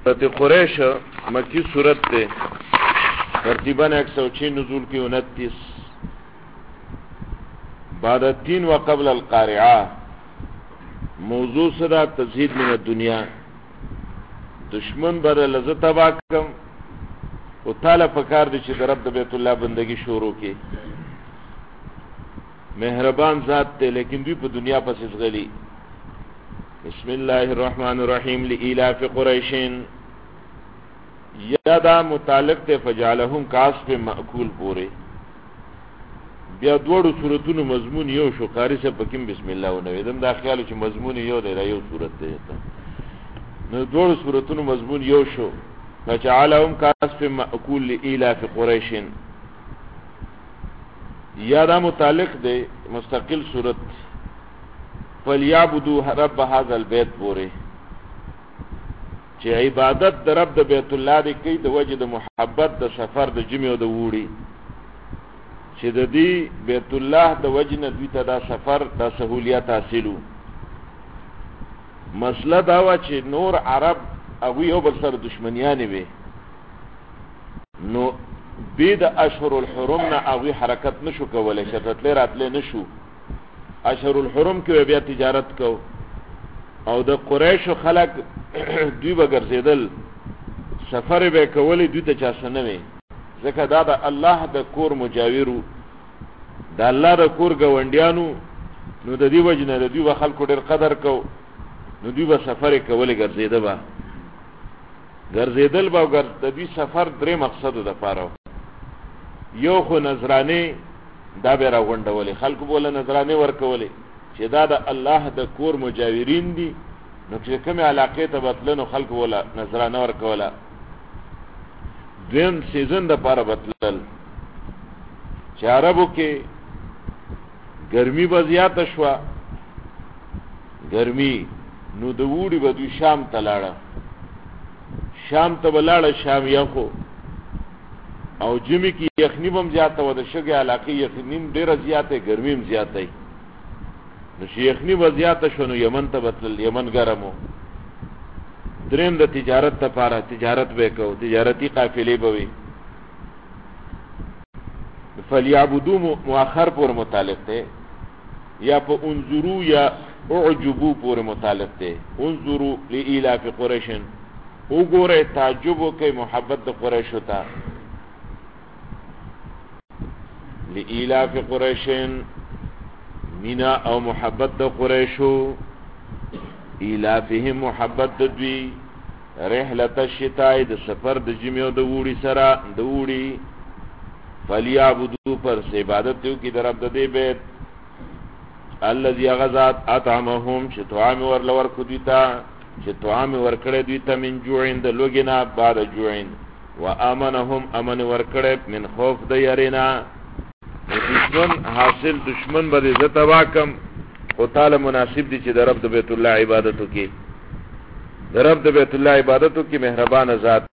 سورت قریش مکی سورت تے ترتیباً 106 نزول کی 29 بعد التین و قبل القارعہ موضوع صدا تزہید من الدنیا دشمن بر لذت تباکم و تعالی پکار دی چی در رب بیت اللہ بندگی شروع کی مہربان ذات تے لیکن دوی پا دنیا پس ازغلی بسم اللہ الرحمن الرحیم لإلاف قریشین یادا متعلق تے فجعلہم کاسب مأکول پورے بیا دوڑو صورتونو مضمون یو شو قاری سے پکیم بسم اللہ و نویدم دا خیالو چی مضمون یو دے را یو صورت دے نو دوڑو صورتونو مضمون یو شو فجعلہم کاسب مأکول لإلاف قریشین یادا متعلق دے مستقل صورت فلیعبدو رب هذا البیت پورے چه عبادت د رب د بیت الله دی کئی د وجه د محبت د سفر د جمع و د ووڑی چه د دی بیت الله د وجه ندوی تا دا سفر دا سہولیت حاصلو مسئلہ داوا چه نور عرب اگوی او بل سر دشمنیانی بے نو بید اشهر الحرم نا اگوی حرکت نشو کولی شرطلی راتلی نشو اشهر الحرم کې بیا تجارت کو او د قریش خلق دوی بغرزیدل سفر به کولی دوی ته چا سنوي ځکه دا د الله د کور مجاورو د الله د کور گاونډیانو نو د دې وجنه د دوی خلکو ډیر قدر کو نو دوی به سفر کولی ګرځیدل با د دوی سفر درې مقصد د پاره یو خو نظرانه دا به راغونډولې خلکو بوله نظرانه ورکولې چې دا د الله د کور مجاورین دي نو چې کومه علاقه ته بتلنو خلکو بوله نظرانه ورکوله دیم سیزن د پاره بتلل چې عربو کې ګرمي به زیاته شوه ګرمي نو د وړي به دوی شام ته لاړه شام ته بلاړه شام یخو او جمی کی یخنی بم زیاده و د شګه علاقه یخنیم ډیره زیاته ګرمیم زیاته نو یخنی و زیاته شنو یمن ته بتل یمن ګرمو دریم د تجارت لپاره تجارت وکاو تجارتی قافلې بوي فلیعبدو مؤخر پر متعلق ته یا په انظروا یا اعجبوا پر متعلق ته انظروا لإلاف قریشن وګوره تعجب کوي محبت د قریش ته لإلاف قریشن مینا او محبت د قریشو الافهم محبت د دوی رحلت الشتاء د سفر د جمع د وړي سره د وړي فلیعبدو پر عبادت یو کی درب د دې بیت الذي غزات اطعمهم شتوام ور لور کدیتا شتوام ور کړه دوی ته من جوعین د لوګینا بعد جوعین وامنهم امن ور کړه من خوف د یرینا دشمن حاصل دشمن بده عزت واکم او تعالی مناسب دي چې د رب د بیت الله عبادتو کې د رب د بیت الله عبادتو کې مهربان ذات